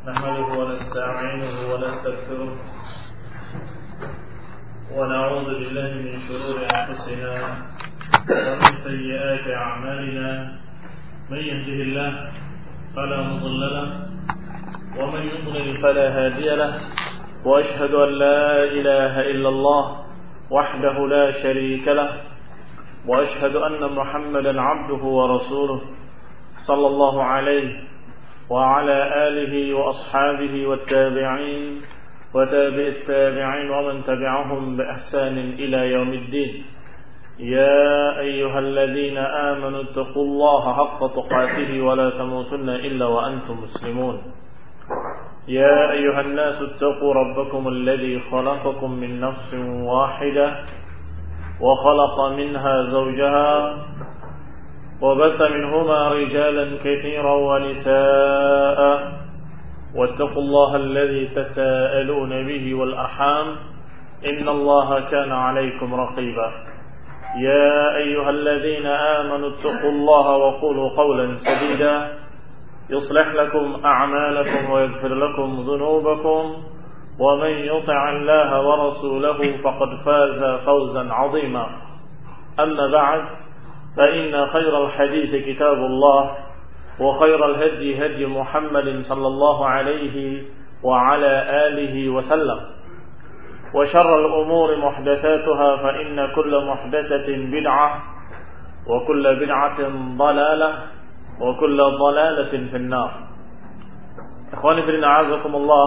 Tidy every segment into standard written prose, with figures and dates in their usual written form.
نحمده ونستعينه ونستغفره ونعوذ بالله من شرور أنفسنا ومن سيئات أعمالنا من يهده الله فلا مضل له ومن يضلل فلا هادي له وأشهد أن لا إله إلا الله وحده لا شريك له وأشهد أن محمدا عبده ورسوله صلى الله عليه وعلى آله وأصحابه والتابعين وتابع التابعين ومن تبعهم بإحسان إلى يوم الدين. يا أيها الذين آمنوا اتقوا الله حق تقاته ولا تموتن إلا وأنتم مسلمون. يا أيها الناس اتقوا ربكم الذي خلقكم من نفس واحدة وخلق منها زوجها وبث منهما رجالا كثيرا ونساء واتقوا الله الذي تساءلون به والأرحام إن الله كان عليكم رقيبا. يا أيها الذين آمنوا اتقوا الله وقولوا قولا سديدا يصلح لكم أعمالكم ويغفر لكم ذنوبكم ومن يطع الله ورسوله فقد فاز فوزا عظيما. أما بعد فإن خير الحديث كتاب الله وخير الهدي هدي محمد صلى الله عليه وعلى آله وسلم وشر الأمور محدثاتها فإن كل محدثة بدعة وكل بدعة ضلالة وكل ضلالة في النار. Ikhwani fillah a'azakumullah.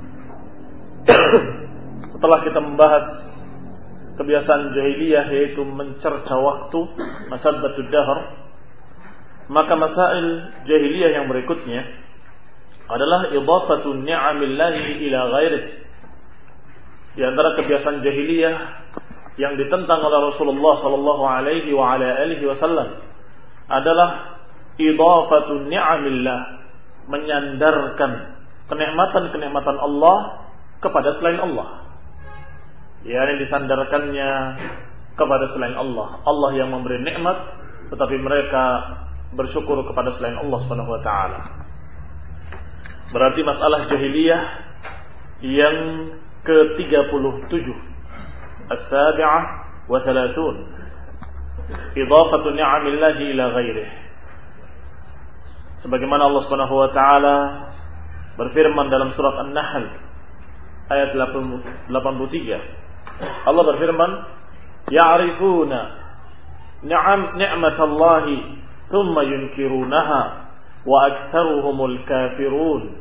Setelah kita membahas kebiasaan jahiliyah yaitu mencerca waktu, masabbatud dahr, maka masail jahiliyah yang berikutnya adalah idafatu ni'amillahi ila ghairih. Di antara kebiasaan jahiliyah yang ditentang oleh Rasulullah sallallahu alaihi wa ala alihi wasallam adalah idafatu ni'amillah, menyandarkan kenikmatan-kenikmatan Allah kepada selain Allah. Yang disandarkannya kepada selain Allah. Allah yang memberi nikmat, tetapi mereka bersyukur kepada selain Allah Subhanahu wa taala. Berarti masalah jahiliyah yang ke-37, as-sabi'ah wa thalathun, idafatu ni'amillahi ila ghairih. Sebagaimana Allah Subhanahu wa taala berfirman dalam surat An-Nahl ayat 83. Allah berfirman, ya'rifuna ni'matallahi thumma yunkirunaha wa aktsaruhumul kafirun.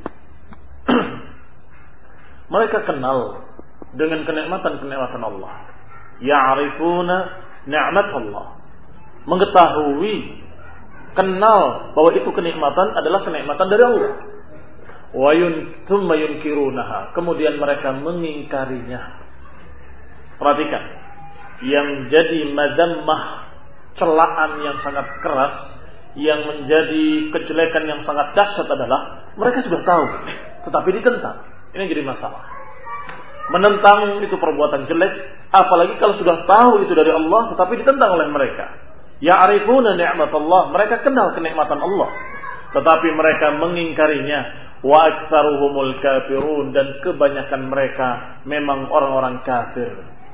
Mereka kenal dengan kenikmatan-kenikmatan Allah. Ya'rifuna ni'matallah, mengetahui, kenal bahwa itu kenikmatan adalah kenikmatan dari Allah. Wa thumma yunkirunaha, kemudian mereka mengingkarinya. Perhatikan, yang jadi madammah, celaan yang sangat keras, yang menjadi kejelekan yang sangat dahsyat adalah mereka sudah tahu, tetapi ditentang. Ini jadi masalah. Menentang itu perbuatan jelek, apalagi kalau sudah tahu itu dari Allah, tetapi ditentang oleh mereka. Ya'rifuna ni'matallah, mereka kenal kenikmatan Allah, tetapi mereka mengingkarinya. Wa aktsaruhumul kafirun, dan kebanyakan mereka memang orang-orang kafir.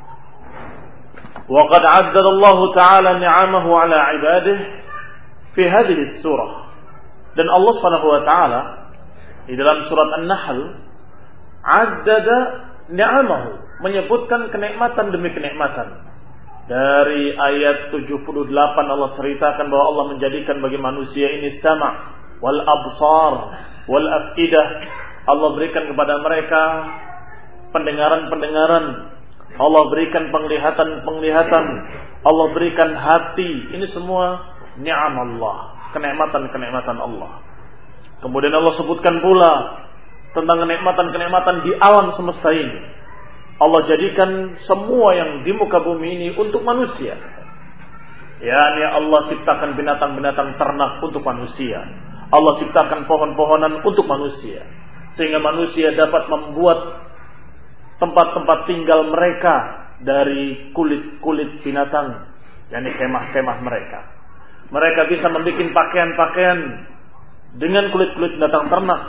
Wa qad 'addada Allah Ta'ala ni'amahu 'ala 'ibadihi fi hadhihi surah. Dan Allah Subhanahu wa taala di dalam surat An-Nahl 'addada ni'amahu, menyebutkan kenikmatan demi kenikmatan. Dari ayat 78 Allah ceritakan bahwa Allah menjadikan bagi manusia ini sama' wal absar wal afidah. Allah berikan kepada mereka pendengaran-pendengaran, Allah berikan penglihatan-penglihatan, Allah berikan hati. Ini semua ni'am Allah, kenikmatan-kenikmatan Allah. Kemudian Allah sebutkan pula tentang kenikmatan-kenikmatan di alam semesta ini. Allah jadikan semua yang di muka bumi ini untuk manusia. Yani Allah ciptakan binatang-binatang ternak untuk manusia. Allah ciptakan pohon-pohonan untuk manusia, sehingga manusia dapat membuat tempat-tempat tinggal mereka dari kulit-kulit binatang, yakni kemah-kemah mereka. Mereka bisa membuat pakaian-pakaian dengan kulit-kulit binatang ternak.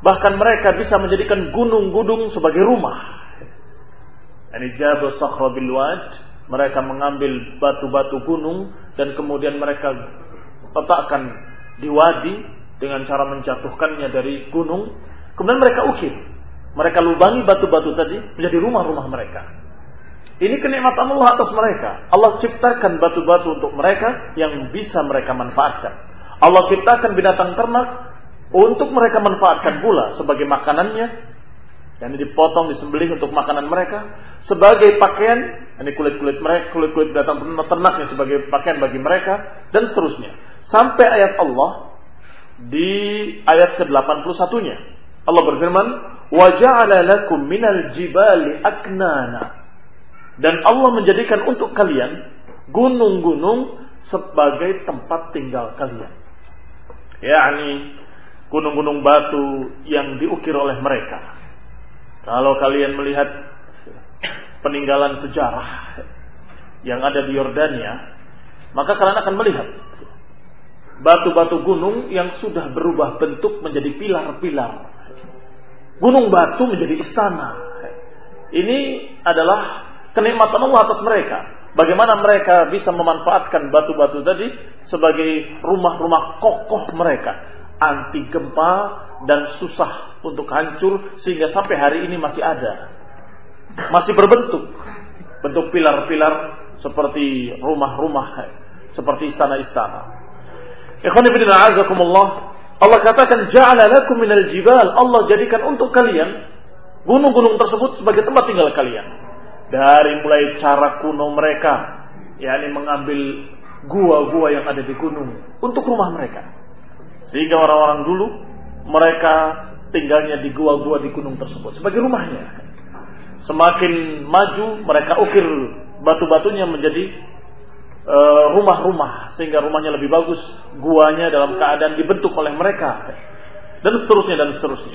Bahkan mereka bisa menjadikan gunung-gunung sebagai rumah. Yani Jabal Sakhra bil Wad, mereka mengambil batu-batu gunung dan kemudian mereka letakkan di wadi dengan cara menjatuhkannya dari gunung. Kemudian mereka ukir, mereka lubangi batu-batu tadi menjadi rumah-rumah mereka. Ini kenikmatan Allah atas mereka. Allah ciptakan batu-batu untuk mereka yang bisa mereka manfaatkan. Allah ciptakan binatang ternak untuk mereka manfaatkan pula sebagai makanannya, yang dipotong, disembelih untuk makanan mereka, sebagai pakaian, ini kulit-kulit mereka, kulit-kulit binatang ternaknya sebagai pakaian bagi mereka, dan seterusnya. Sampai ayat Allah di ayat ke-81-nya. Allah berfirman, "Wa ja'ala lakum minal jibali aknana." Dan Allah menjadikan untuk kalian gunung-gunung sebagai tempat tinggal kalian. Yakni gunung-gunung batu yang diukir oleh mereka. Kalau kalian melihat peninggalan sejarah yang ada di Yordania, maka kalian akan melihat batu-batu gunung yang sudah berubah bentuk menjadi pilar-pilar. Gunung batu menjadi istana. Ini adalah kenikmatan Allah atas mereka. Bagaimana mereka bisa memanfaatkan batu-batu tadi sebagai rumah-rumah kokoh mereka, anti gempa dan susah untuk hancur, sehingga sampai hari ini masih ada, masih berbentuk bentuk pilar-pilar seperti rumah-rumah, seperti istana-istana. Ikhwan fillah azakumullah, Allah katakan ja'ala lakum minal jibal, Allah jadikan untuk kalian gunung-gunung tersebut sebagai tempat tinggal kalian. Dari mulai cara kuno mereka, yakni mengambil gua-gua yang ada di gunung untuk rumah mereka. Sehingga orang-orang dulu mereka tinggalnya di gua-gua di gunung tersebut sebagai rumahnya. Semakin maju mereka ukir batu-batunya menjadi rumah-rumah, sehingga rumahnya lebih bagus, guanya dalam keadaan dibentuk oleh mereka, dan seterusnya dan seterusnya.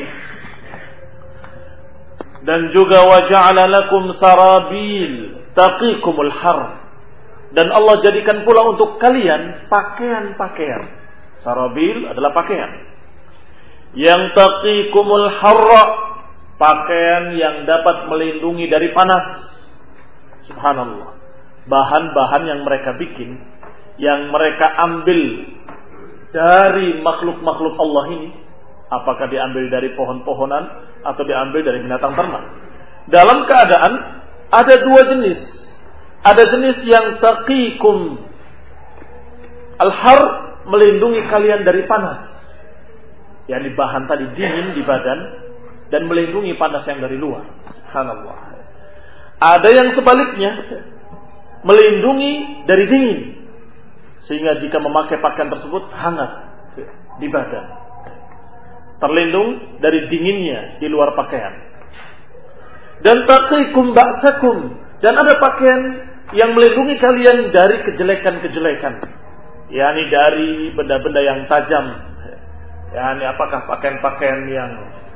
Dan juga wa ja'ala lakum sarabil taqikumul har, dan Allah jadikan pula untuk kalian pakaian-pakaian. Sarabil adalah pakaian yang taqikumul harra, pakaian yang dapat melindungi dari panas. Subhanallah. Bahan-bahan yang mereka bikin, yang mereka ambil dari makhluk-makhluk Allah ini, apakah diambil dari pohon-pohonan atau diambil dari binatang ternak, dalam keadaan ada dua jenis. Ada jenis yang taqikum al-har, melindungi kalian dari panas, yang di bahan tadi dingin di badan dan melindungi panas yang dari luar. Subhanallah. Ada yang sebaliknya, melindungi dari dingin, sehingga jika memakai pakaian tersebut hangat di badan, terlindung dari dinginnya di luar pakaian. Dan taqikum ba'sakum, dan ada pakaian yang melindungi kalian dari kejelekan-kejelekan, yakni dari benda-benda yang tajam, yakni apakah pakaian-pakaian yang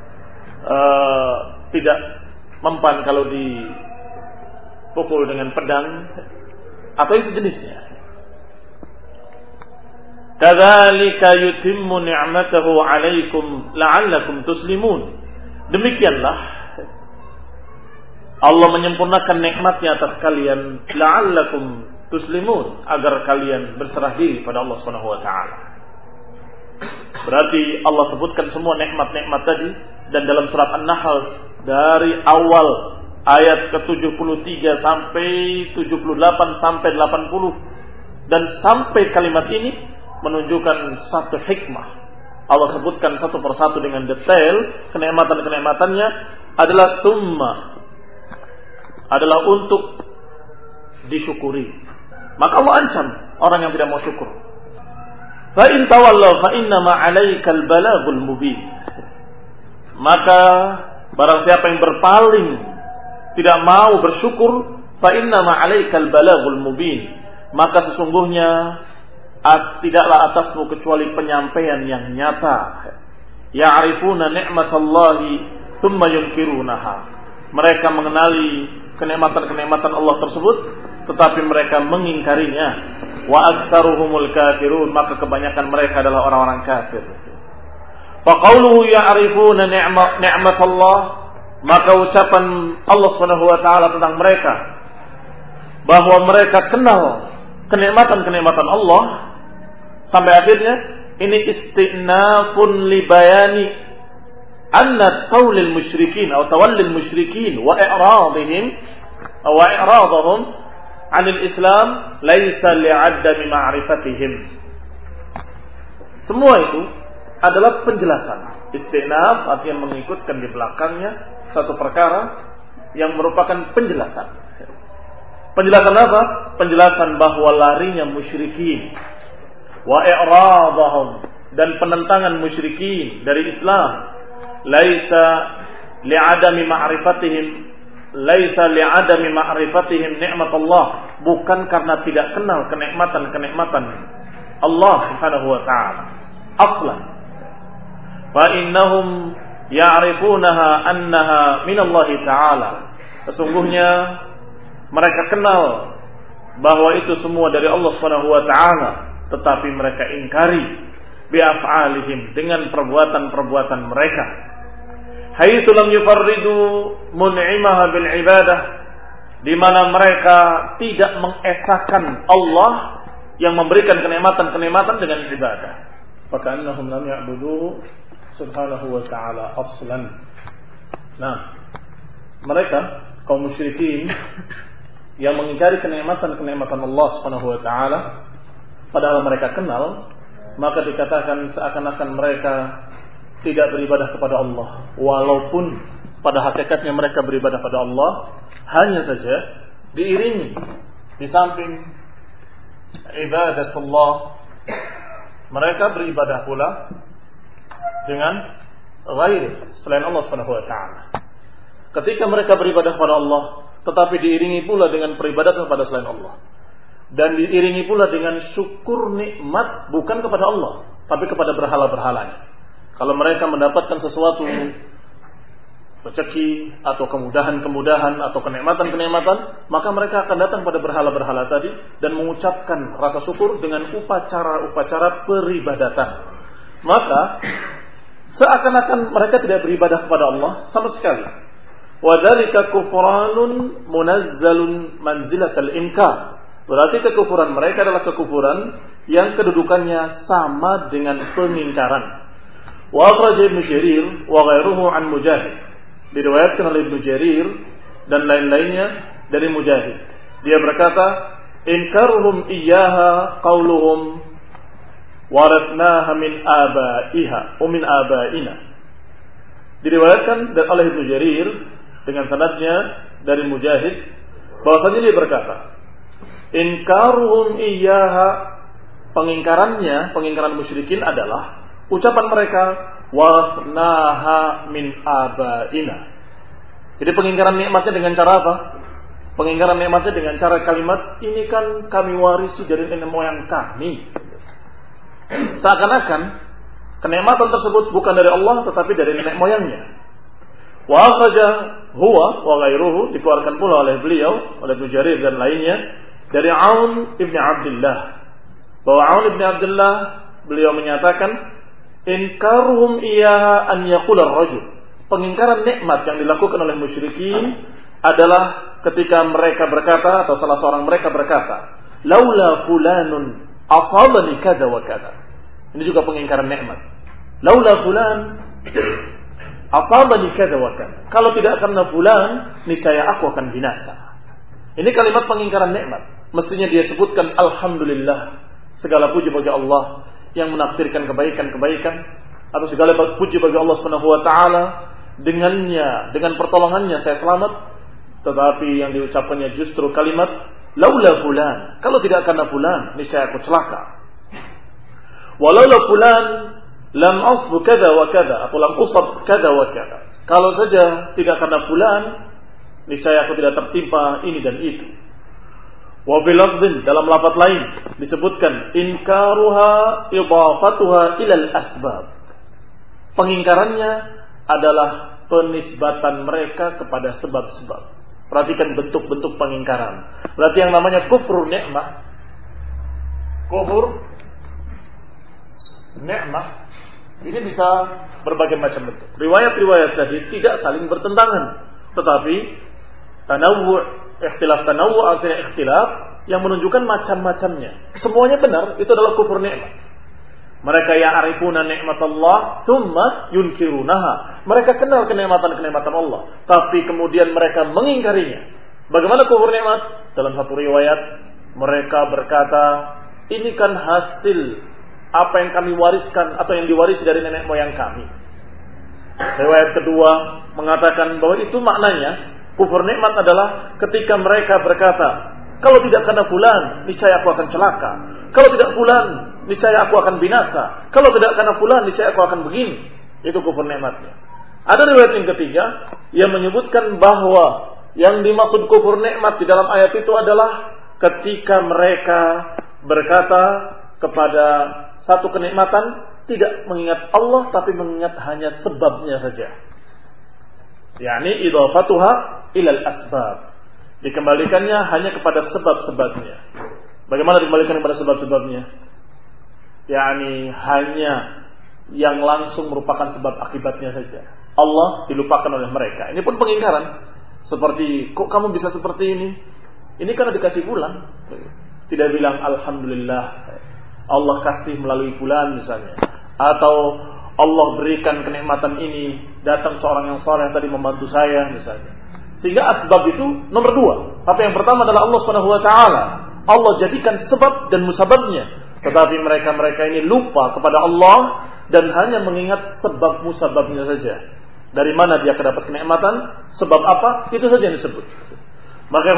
tidak mempan kalau dipukul dengan pedang atau itu jenisnya. Kadzalika yutimmu ni'matahu 'alaikum la'allakum tuslimun. Demikianlah Allah menyempurnakan nikmatnya atas kalian, la'allakum tuslimun, agar kalian berserah diri pada Allah Subhanahu wa taala. Berarti Allah sebutkan semua nikmat-nikmat tadi, dan dalam surat An-Nahl dari awal ayat ke-73 sampai 78 sampai 80 dan sampai kalimat ini menunjukkan satu hikmah. Allah sebutkan satu persatu dengan detail kenikmatan-kenikmatannya adalah adalah untuk disyukuri. Maka Allah ancam orang yang tidak mau syukur. Fa in tawallaw fa inna ma 'alaikal balaghul mubin. Maka barang siapa yang berpaling, tidak mau bersyukur, fa inna ma 'alaikal balaghul mubin, maka sesungguhnya tidaklah atasmu kecuali penyampaian yang nyata. Ya'rifuna ni'matallahi thumma yunkirunaha. Mereka mengenali kenikmatan-kenikmatan Allah tersebut, tetapi mereka mengingkarinya. Wa aktsaruhumul kafirun, maka kebanyakan mereka adalah orang-orang kafir. Faqauluhu ya'rifuna ni'mat Allah, maka ucapan Allah Subhanahu wa taala tentang mereka bahwa mereka kenal kenikmatan-kenikmatan Allah sampai akhirnya ini istinafun li bayani anna tawlil musyrikin atau tawallil musyrikin wa i'radihim wa i'radahum 'anil Islam laisa li'adami ma'rifatihim. Semua itu adalah penjelasan. Istinaf artinya mengikutkan di belakangnya satu perkara yang merupakan penjelasan. Penjelasan apa? Penjelasan bahwa larinya musyrikin wa i'radahum dan penentangan musyrikin dari Islam laisa li'adami ma'rifatihim nikmat Allah, bukan karena tidak kenal kenikmatan Allah Subhanahu wa taala. Aslan fa innahum ya'rifunaha annaha min Allah taala. Sesungguhnya mereka kenal bahwa itu semua dari Allah Subhanahu wa taala, tetapi mereka ingkari bi af'alihim dengan perbuatan-perbuatan mereka. Haitsu lam yufarridu mun'imaha bil ibadah, di mana mereka tidak mengesahkan Allah yang memberikan kenikmatan-kenikmatan dengan ibadah. Maka annahum lam ya'buduhu subhanahu wa ta'ala aslan. Nah, mereka kaum musyrikin yang mengingkari kenikmatan-kenikmatan Allah Subhanahu wa taala padahal mereka kenal, maka dikatakan seakan-akan mereka tidak beribadah kepada Allah, walaupun pada hakikatnya mereka beribadah pada Allah, hanya saja diiringi di samping ibadatullah mereka beribadah pula dengan ghairi selain Allah Subhanahu wa taala. Ketika mereka beribadah kepada Allah, tetapi diiringi pula dengan peribadatan kepada selain Allah, dan diiringi pula dengan syukur nikmat bukan kepada Allah tapi kepada berhala-berhalanya. Kalau mereka mendapatkan sesuatu rezeki atau kemudahan-kemudahan atau kenikmatan-kenikmatan, maka mereka akan datang pada berhala-berhala tadi dan mengucapkan rasa syukur dengan upacara-upacara peribadatan. Maka seakan-akan mereka tidak beribadah kepada Allah sama sekali. Wadzalika kufranun munazzalun manzilatal inkar. Berarti kekufuran mereka adalah kekufuran yang kedudukannya sama dengan pengingkaran. Wa akhraj Ibnu Jarir wa ghairuhu an Mujahid. Diriwayatkan oleh Ibnu Jarir dan lain-lainnya dari Mujahid. Dia berkata, "Inkaruhum iyyaha qauluhum waratnaha min abaiha wa min abaina." Diriwayatkan oleh Ibnu Jarir dengan sanadnya dari Mujahid bahwasanya dia berkata, "Inkaruhum iyyaha," pengingkaran musyrikin adalah ucapan mereka wasnaha min abaina. Jadi pengingkaran nikmatnya dengan cara apa? Pengingkaran nikmatnya dengan cara kalimat ini kan kami warisi dari nenek moyang kami. Seakan-akan kenikmatan tersebut bukan dari Allah tetapi dari nenek moyangnya. Wa akhraja huwa wa ghairuhu, dikeluarkan pula oleh beliau, oleh Ibnu Jarir dan lainnya dari Aun ibn Abdullah, bahwa Aun ibn Abdullah beliau menyatakan inkaruhum iyaha an yaqula ar-rajul. Pengingkaran nikmat yang dilakukan oleh musyrikin adalah ketika mereka berkata atau salah seorang mereka berkata, "Laula fulanun asabani kada wa kada." Ini juga pengingkaran nikmat. Laula fulan asabani kada wa kada. Kalau tidak karena fulan, niscaya aku akan binasa. Ini kalimat pengingkaran nikmat. Mestinya dia sebutkan alhamdulillah, segala puji bagi Allah yang menakdirkan kebaikan-kebaikan, atau segala puji bagi Allah Subhanahu wa taala, dengan pertolongannya saya selamat. Tetapi yang diucapkannya justru kalimat laula fulan, kalau tidak karena fulan niscaya aku celaka. Walaula fulan lam asbu kada wa kada, atau lam usab kada wa kada. Kalau saja tidak karena fulan niscaya aku tidak tertimpa ini dan itu. Wa bil lafdhin, dalam lafaz lain disebutkan inkaruha idafatuha ilal asbab. Pengingkarannya adalah penisbatan mereka kepada sebab-sebab. Perhatikan bentuk-bentuk pengingkaran. Berarti yang namanya kufur nikmah Ini bisa berbagai macam bentuk. Riwayat-riwayat tadi tidak saling bertentangan, tetapi ikhtilaf artinya ikhtilaf yang menunjukkan macam-macamnya. Semuanya benar, itu adalah kufur nikmat. Mereka ya'rifuna nikmatallah tsumma yunkirunaha. Mereka kenal kenikmatan-kenikmatan Allah, tapi kemudian mereka mengingkarinya. Bagaimana kufur nikmat? Dalam satu riwayat mereka berkata, ini kan hasil apa yang kami wariskan atau yang diwarisi dari nenek moyang kami. Riwayat kedua mengatakan bahwa itu maknanya kufur nikmat adalah ketika mereka berkata, kalau tidak karena fulan, niscaya aku akan celaka. Kalau tidak fulan, niscaya aku akan binasa. Kalau tidak karena fulan, niscaya aku akan begini. Itu kufur nikmatnya. Ada riwayat yang ketiga yang menyebutkan bahwa yang dimaksud kufur nikmat di dalam ayat itu adalah ketika mereka berkata kepada satu kenikmatan tidak mengingat Allah tapi mengingat hanya sebabnya saja. Yani idhafatuha ilal asbab. Dikembalikannya hanya kepada sebab-sebabnya. Bagaimana dikembalikan kepada sebab-sebabnya? Yani hanya yang langsung merupakan sebab akibatnya saja. Allah dilupakan oleh mereka. Ini pun pengingkaran. Seperti, kok kamu bisa seperti ini? Ini karena dikasih fulan. Tidak bilang alhamdulillah Allah kasih melalui fulan misalnya, atau Allah berikan kenikmatan ini, datang seorang yang saleh tadi membantu saya misalnya. Sehingga asbab itu nomor dua. Tapi yang pertama adalah Allah Subhanahu wa taala. Allah jadikan sebab dan musababnya. Tetapi mereka ini lupa kepada Allah dan hanya mengingat sebab musababnya saja. Dari mana dia dapat kenikmatan, sebab apa, itu saja yang disebut. Maka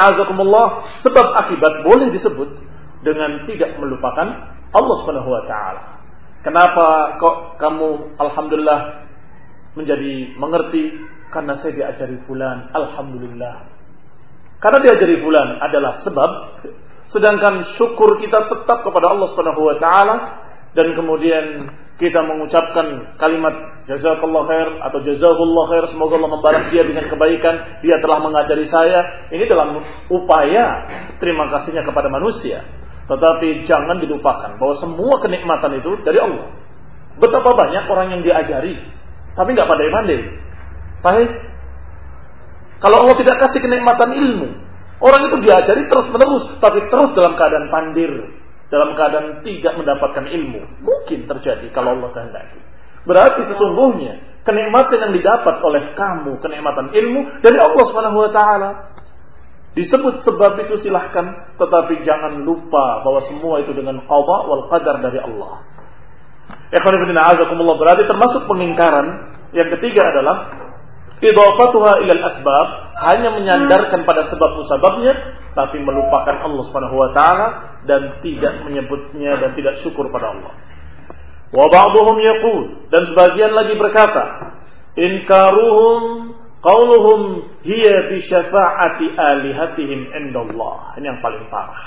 sebab akibat boleh disebut dengan tidak melupakan Allah Subhanahu wa taala. Kenapa kok kamu alhamdulillah menjadi mengerti? Karena saya diajari fulan, alhamdulillah. Karena diajari fulan adalah sebab, sedangkan syukur kita tetap kepada Allah Subhanahu wa taala dan kemudian kita mengucapkan kalimat jazakallahu khair atau jazakallahu khair, semoga Allah membalas dia dengan kebaikan, dia telah mengajari saya. Ini dalam upaya terima kasihnya kepada manusia. Tetapi jangan dilupakan bahwa semua kenikmatan itu dari Allah. Betapa banyak orang yang diajari tapi enggak pandai-pandai. Sahih? Kalau Allah tidak kasih kenikmatan ilmu, orang itu diajari terus-menerus tapi terus dalam keadaan pandir, dalam keadaan tidak mendapatkan ilmu. Mungkin terjadi kalau Allah kehendaki. Berarti sesungguhnya kenikmatan yang didapat oleh kamu, kenikmatan ilmu dari Allah Subhanahu wa taala. Disebut sebab itu silahkan, tetapi jangan lupa bahwa semua itu dengan qada wal qadar dari Allah. Ikhwan fillah azakumullah, berarti termasuk pengingkaran yang ketiga adalah idhafatuha ilal asbab, hanya menyandarkan pada sebab musababnya tapi melupakan Allah Subhanahu wa taala dan tidak menyebutnya dan tidak syukur pada Allah. Wa ba'dhum yaqul, dan sebagian lagi berkata, inkaruhum qauluhum hiya bi syafa'ati alihatihim indallah. Ini yang paling parah.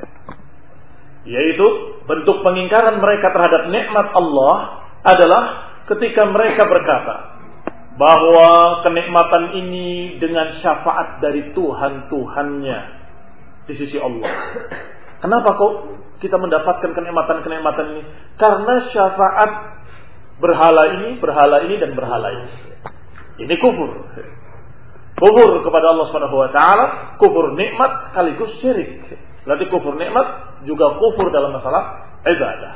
Yaitu bentuk pengingkaran mereka terhadap nikmat Allah adalah ketika mereka berkata bahwa kenikmatan ini dengan syafaat dari Tuhan-Tuhannya di sisi Allah. Kenapa kok kita mendapatkan kenikmatan-kenikmatan ini? Karena syafaat berhala ini, dan berhala ini. Ini kufur. Kufur kepada Allah Subhanahu wa taala, kufur nikmat sekaligus syirik. Berarti kufur nikmat juga kufur dalam masalah ibadah.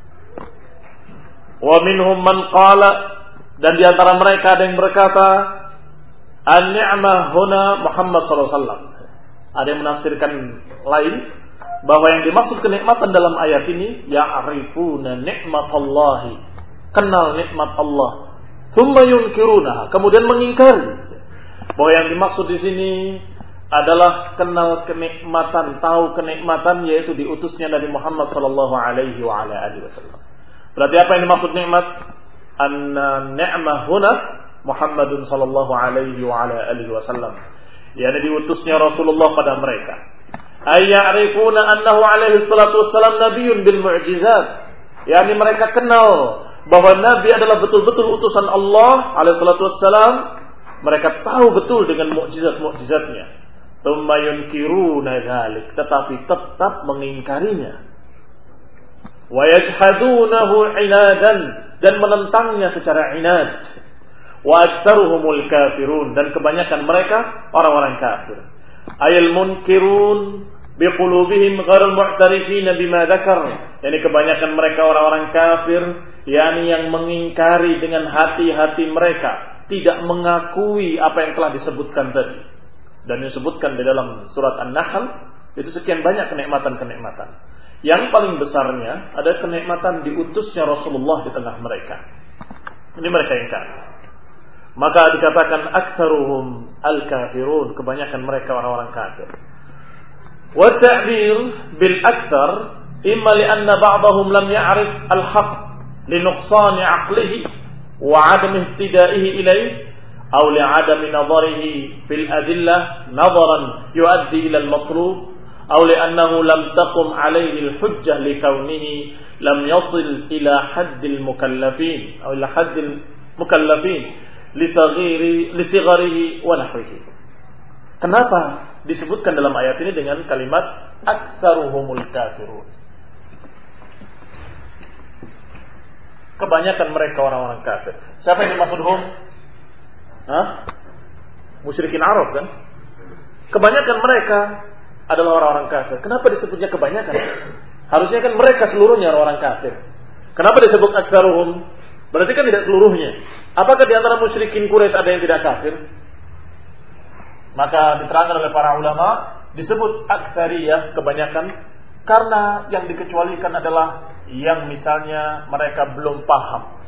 Wa minhum man qala, dan di antara mereka ada yang berkata, an-ni'mah huna Muhammad sallallahu alaihi wasallam. Ada yang menafsirkan lain bahwa yang dimaksud kenikmatan dalam ayat ini ya'rifuna ni'matallahi, kenal nikmat Allah, thumma yunkirunaha, kemudian mengingkari. Bahwa yang dimaksud di sini adalah kenal kenikmatan, tahu kenikmatan, yaitu diutusnya Nabi Muhammad sallallahu alaihi wa ala alihi wasallam. Berarti apa yang dimaksud nikmat? Anna ni'mah huna Muhammadun sallallahu alaihi wa ala alihi wasallam. Yani diutusnya Rasulullah pada mereka. Ayya'rifuna annahu alaihi salatu wassalam nabiyyun bil mu'jizat. Yani mereka kenal bahwa Nabi adalah betul-betul utusan Allah alaihi salatu wassalam. Mereka tahu betul dengan mukjizat-mukjizatnya. Tsumma yunkiruna dzalik, tetapi tetap mengingkarinya. Wa yajhadunahu 'inadan, dan menentangnya secara inad. Wa aktsaruhumul kafirun, dan kebanyakan mereka orang-orang kafir. Ayal munkirun biqulubihim ghairul mu'tarifin bima dzakar. Yani kebanyakan mereka orang-orang kafir, yakni yang mengingkari dengan hati-hati mereka, tidak mengakui apa yang telah disebutkan tadi. Dan disebutkan di dalam surat An-Nahl itu sekian banyak kenikmatan-kenikmatan. Yang paling besarnya ada kenikmatan diutusnya Rasulullah di tengah mereka. Ini mereka ingkar. Maka dikatakan aktsaruhum al-kafirun, kebanyakan mereka orang-orang kafir. Wa ta'bir bil aktsar imma li anna ba'dahum lam ya'rif al-haqq li nuqsan 'aqlihi wa 'adam ihtida'ihi ilayhi aw li 'adam nadharihi fil adillah nadharan yu'addi ila al-matlub aw li annahu lam taqum 'alayhi al-hujjah li kaunihi lam yasil ila hadd al-mukallafin aw ila hadd al-mukallafin lisigarihi wa nahwihi. Kenapa disebutkan dalam ayat ini dengan kalimat aktsaruhumul kafirun? Kebanyakan mereka orang-orang kafir. Siapa yang dimaksud hum? Musyrikin Arab kan? Kebanyakan mereka adalah orang-orang kafir. Kenapa disebutnya kebanyakan? Harusnya kan mereka seluruhnya orang kafir. Kenapa disebut aktsaruhum? Berarti kan tidak seluruhnya. Apakah di antara musyrikin Quraisy ada yang tidak kafir? Maka diterangkan oleh para ulama disebut aktsariyah, kebanyakan, karena yang dikecualikan adalah yang misalnya mereka belum paham.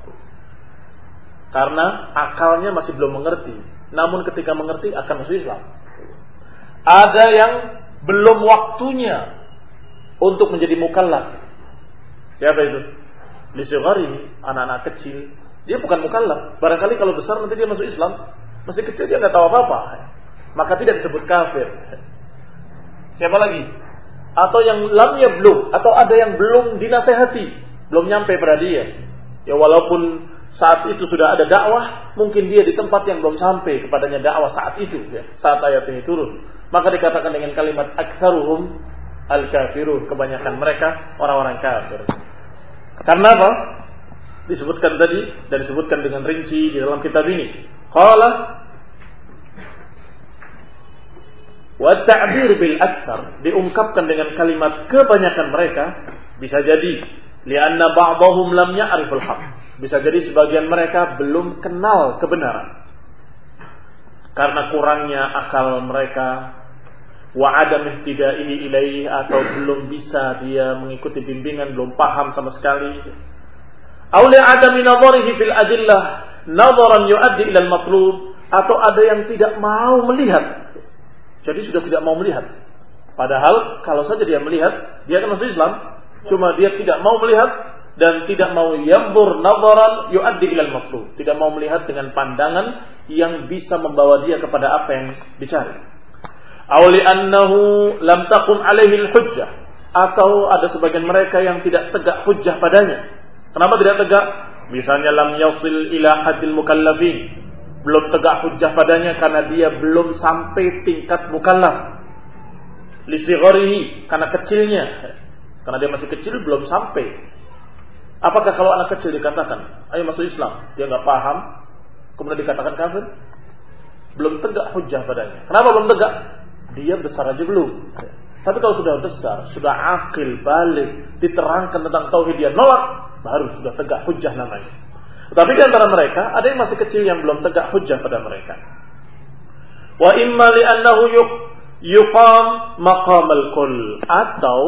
Karena akalnya masih belum mengerti. Namun ketika mengerti akan masuk Islam. Ada yang belum waktunya untuk menjadi mukallaf. Siapa itu? Lisigari, anak-anak kecil, dia bukan mukallaf. Barangkali kalau besar nanti dia masuk Islam, masih kecil dia nggak tahu apa-apa, maka tidak disebut kafir. Siapa lagi? Atau yang lam yablugh, atau ada yang belum dinasehati, belum nyampe pada dia. Ya walaupun saat itu sudah ada dakwah, mungkin dia di tempat yang belum sampai kepadanya dakwah saat itu, ya, saat ayat ini turun. Maka dikatakan dengan kalimat aktsaruhum al-kafirun, kebanyakan mereka orang-orang kafir. Karena apa? Disebutkan tadi dan disebutkan dengan rinci di dalam kitab ini. Qala wa ta'bir bil aktsar, diungkapkan dengan kalimat kebanyakan mereka, bisa jadi li'anna ba'dahum lam ya'riful haqq, bisa jadi sebagian mereka belum kenal kebenaran karena kurangnya akal mereka, wa adam ihtida'ihi ilaihi, atau belum bisa dia mengikuti bimbingan, belum paham sama sekali. Aw li adami nadharihi fil adillah nadharan yuaddi ila al-matlub, atau ada yang tidak mau melihat. Jadi sudah tidak mau melihat. Padahal kalau saja dia melihat, dia akan masuk Islam. Cuma dia tidak mau melihat dan tidak mau yanzur nadharan yuaddi ila al-matlub, tidak mau melihat dengan pandangan yang bisa membawa dia kepada apa yang dicari. Aw li'annahu lam taqum 'alaihi al-hujjah, atau ada sebagian mereka yang tidak tegak hujjah padanya. Kenapa tidak tegak? Misalnya lam yasil ila haddil mukallafin, belum tegak hujjah padanya karena dia belum sampai tingkat mukallaf. Lisigarihi, karena kecilnya, karena dia masih kecil belum sampai. Apakah kalau anak kecil dikatakan ayo masuk Islam, dia enggak paham, kemudian dikatakan kafir? Belum tegak hujjah padanya. Kenapa belum tegak? Dia besar aja belum. Tapi kalau sudah besar, sudah akil, balik, diterangkan tentang tauhid, dia nolak, baru sudah tegak hujjah namanya. Tetapi di antara mereka ada yang masih kecil yang belum tegak hujjah pada mereka. Wa imma li annahu yuqam maqamal kull, atau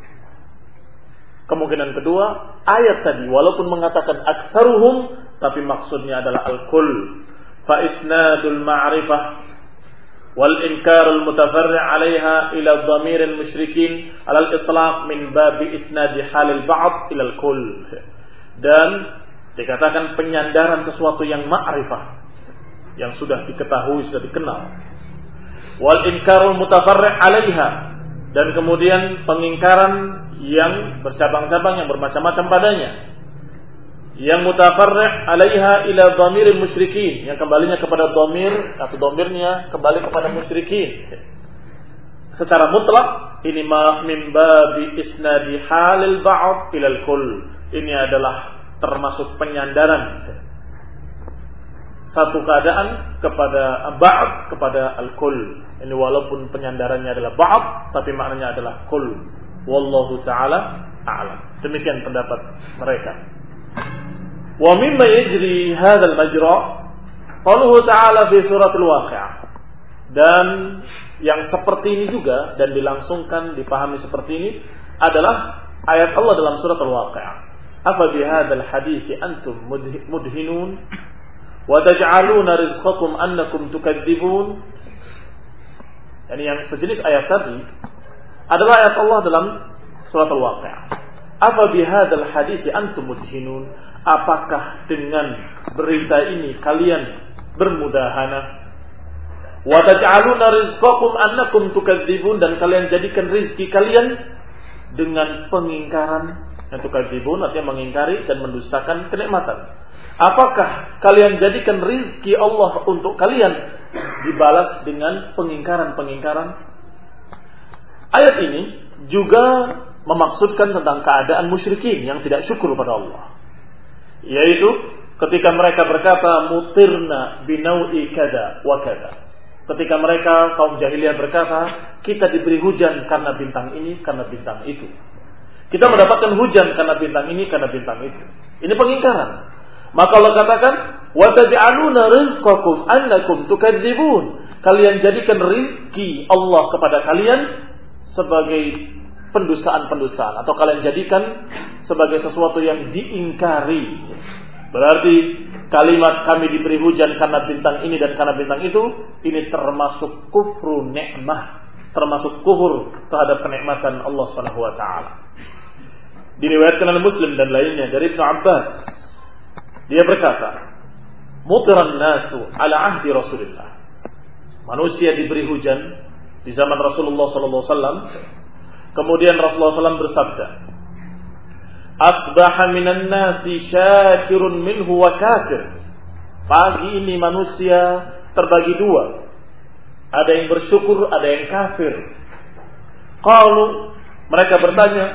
kemungkinan kedua, ayat tadi walaupun mengatakan aktsaruhum, tapi maksudnya adalah al-kull. Fa isnadul ma'rifah wal inkar al mutafarri' 'alaiha ila dhamir al musyrikin 'ala al itlaq min bab isnad hal al ba'd ila al kull. Dan dikatakan penyandaran sesuatu yang ma'rifah, yang sudah diketahui, sudah dikenal. Wal inkar al mutafarri' 'alaiha, dan kemudian pengingkaran yang bercabang-cabang, yang bermacam-macam padanya. Yang mutafarri' 'alaiha ila dhamiril musyrikin, yang kembalinya kepada dhamir atau dhamirnya kembali kepada musyrikin. Secara mutlak ini min babi isnadi halil ba'd ila al-kull. Ini adalah termasuk penyandaran satu keadaan kepada ba'd kepada al-kull. Ini walaupun penyandarannya adalah ba'd tapi maknanya adalah kull. Wallahu ta'ala a'lam. Demikian pendapat mereka. Wa mimma yajri hadzal majra qauluhu ta'ala fi suratul waqi'ah. Dan yang seperti ini juga dan dilangsungkan dipahami seperti ini adalah ayat Allah dalam surat Al-Waqi'ah. Afa bihadzal hadithi antum mudhinun wa taj'aluna rizqakum annakum tukadzibun. Yani yang sejenis ayat tadi adalah ayat Allah dalam surat Al-Waqi'ah. Afa bihadzal hadithi antum mudhinun. Apakah dengan berita ini kalian bermudahana? Wa taj'aluna rizqakum annakum tukadzibun, dan kalian jadikan rizki kalian dengan pengingkaran. Yang tukadzibun artinya mengingkari dan mendustakan kenikmatan. Apakah kalian jadikan rizki Allah untuk kalian dibalas dengan pengingkaran-pengingkaran? Ayat ini juga memaksudkan tentang keadaan musyrikin yang tidak syukur pada Allah. Yaitu ketika mereka berkata mutirna binau'i kada wa kada. Ketika mereka kaum jahiliyah berkata, kita diberi hujan karena bintang ini, karena bintang itu. Kita mendapatkan hujan karena bintang ini, karena bintang itu. Ini pengingkaran. Maka Allah katakan, wa taj'aluna rizqakum annakum tukadzibun. Kalian jadikan rizki Allah kepada kalian sebagai pendustaan-pendustaan, atau kalian jadikan sebagai sesuatu yang diingkari. Berarti kalimat kami diberi hujan karena bintang ini dan karena bintang itu, ini termasuk kufru nikmah, termasuk kufur terhadap kenikmatan Allah Subhanahu wa taala. Diriwayatkan oleh Muslim dan lainnya dari Ibnu Abbas, dia berkata, "Mutiran nasu ala ahdi Rasulillah." Manusia diberi hujan di zaman Rasulullah sallallahu alaihi wasallam. Kemudian Rasulullah SAW bersabda, "Asbaha minan nasi syakirun minhu wa kafir." Pagi ini manusia terbagi dua. Ada yang bersyukur, ada yang kafir. Qalu, mereka bertanya,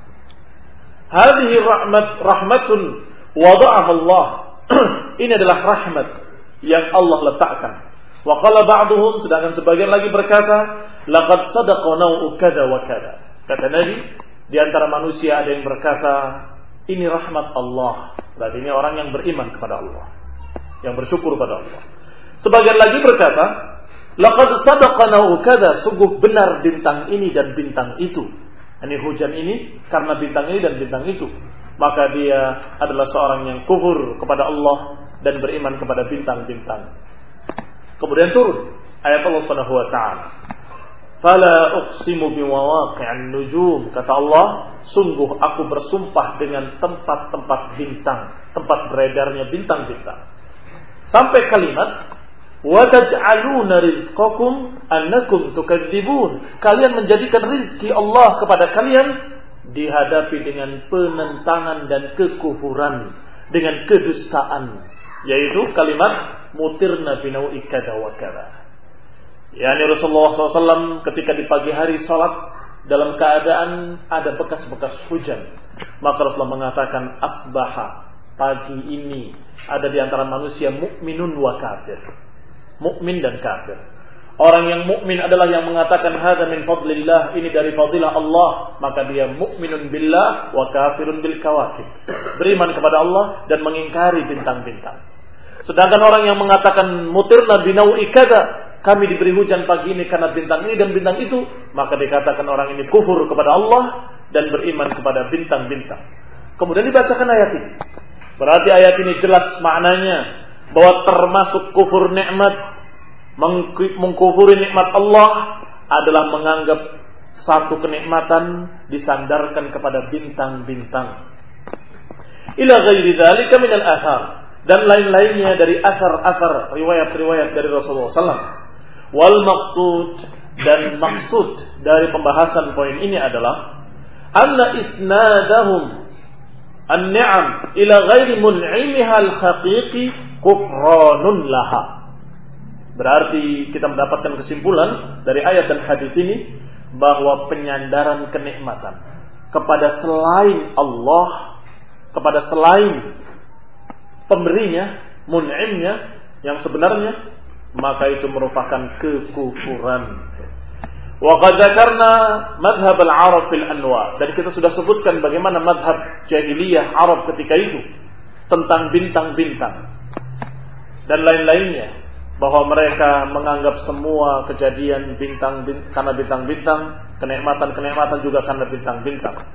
"Hadhihi rahmatun wada'aha Allah." Ini adalah rahmat yang Allah letakkan. Wa qala ba'duhum, sedangkan sebagian lagi berkata, "Laqad sadaqa naw'u kada wa kada." Kata Nabi, di antara manusia ada yang berkata, ini rahmat Allah. Berarti ini orang yang beriman kepada Allah, yang bersyukur pada Allah. Sebagian lagi berkata, laqad sadaqa naw'u kada, sungguh benar bintang ini dan bintang itu. Ini hujan ini karena bintang ini dan bintang itu. Maka dia adalah seorang yang kufur kepada Allah dan beriman kepada bintang-bintang. Kemudian turun ayat Allah Subhanahu wa taala. Fala uqsimu bimawaqi'an nujum, kata Allah, sungguh aku bersumpah dengan tempat-tempat bintang, tempat beredarnya bintang-bintang. Sampai kalimat wa taj'aluna rizqakum annakum tukadzibun. Kalian menjadikan rizki Allah kepada kalian dihadapi dengan penentangan dan kekufuran, dengan kedustaan, yaitu kalimat mutirna binau'i kada wa kada. Yani Rasulullah SAW ketika di pagi hari salat dalam keadaan ada bekas-bekas hujan, maka Rasulullah mengatakan asbaha, pagi ini ada di antara manusia mukminun wa kafir, mukmin dan kafir. Orang yang mukmin adalah yang mengatakan hadza min fadlillah, ini dari fadilah Allah, maka dia mukminun billah wa kafirun bil kawakib, beriman kepada Allah dan mengingkari bintang-bintang. Sedangkan orang yang mengatakan mutirna binau'i kada, kami diberi hujan pagi ini karena bintang ini dan bintang itu, maka dikatakan orang ini kufur kepada Allah dan beriman kepada bintang-bintang. Kemudian dibacakan ayat ini. Berarti ayat ini jelas maknanya bahwa termasuk kufur nikmat, mengkufuri nikmat Allah adalah menganggap satu kenikmatan disandarkan kepada bintang-bintang. Ila ghairi dzalika minal athar, dan lain-lainnya dari asar-asar, riwayat-riwayat dari Rasulullah SAW. Wal maqsud, dan maksud dari pembahasan poin ini adalah anna isnadahum an-ni'am ila ghairi mun'imiha al-haqiqi kufranun laha. Berarti kita mendapatkan kesimpulan dari ayat dan hadis ini bahwa penyandaran kenikmatan kepada selain Allah, kepada selain pemberinya, mun'imnya yang sebenarnya, maka itu merupakan kekufuran. Wa qad dzakarna madhhab al-Arab fil anwa, dan kita sudah sebutkan bagaimana madhab jahiliyah Arab ketika itu tentang bintang-bintang dan lain-lainnya, bahwa mereka menganggap semua kejadian karena bintang-bintang, kenikmatan-kenikmatan juga karena bintang-bintang.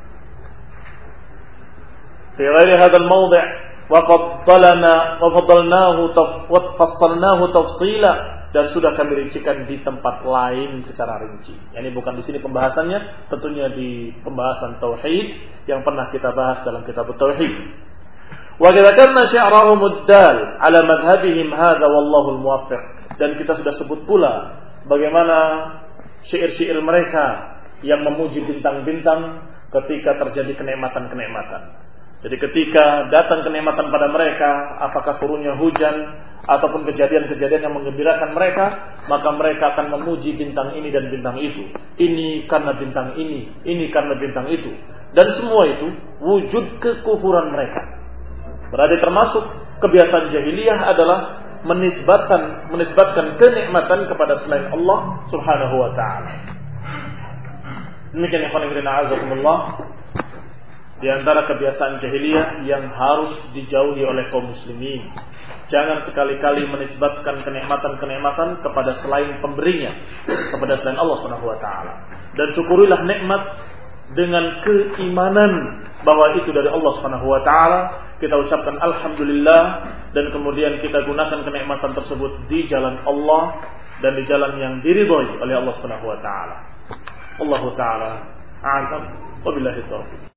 Fi ghairi hadzal mawdi' wa faddalnahu wa fassalnahu tafsila, dan sudah kami rincikan di tempat lain secara rinci. Ini bukan di sini pembahasannya, tentunya di pembahasan tauhid yang pernah kita bahas dalam kitab tauhid. Wa dzakarna syi'rahum ad-dal ala madhhabihim hadza wallahu al-muwaffiq, dan kita sudah sebut pula bagaimana syair-syair mereka yang memuji bintang-bintang ketika terjadi kenikmatan-kenikmatan. Jadi ketika datang kenikmatan pada mereka, apakah turunnya hujan ataupun kejadian-kejadian yang menggembirakan mereka, maka mereka akan memuji bintang ini dan bintang itu. Ini karena bintang ini karena bintang itu. Dan semua itu wujud kekufuran mereka. Berarti termasuk kebiasaan jahiliyah adalah menisbatkan kenikmatan kepada selain Allah Subhanahu wa taala. Demikian ikhwan fillah azakumullah, di antara kebiasaan jahiliyah yang harus dijauhi oleh kaum muslimin. Jangan sekali-kali menisbatkan kenikmatan-kenikmatan kepada selain pemberinya, kepada selain Allah Subhanahu wa taala. Dan syukurilah nikmat dengan keimanan bahwa itu dari Allah Subhanahu wa taala. Kita ucapkan alhamdulillah, dan kemudian kita gunakan kenikmatan tersebut di jalan Allah dan di jalan yang diridhai oleh Allah Subhanahu wa taala. Allah taala a'lam, wabillahi taufiq.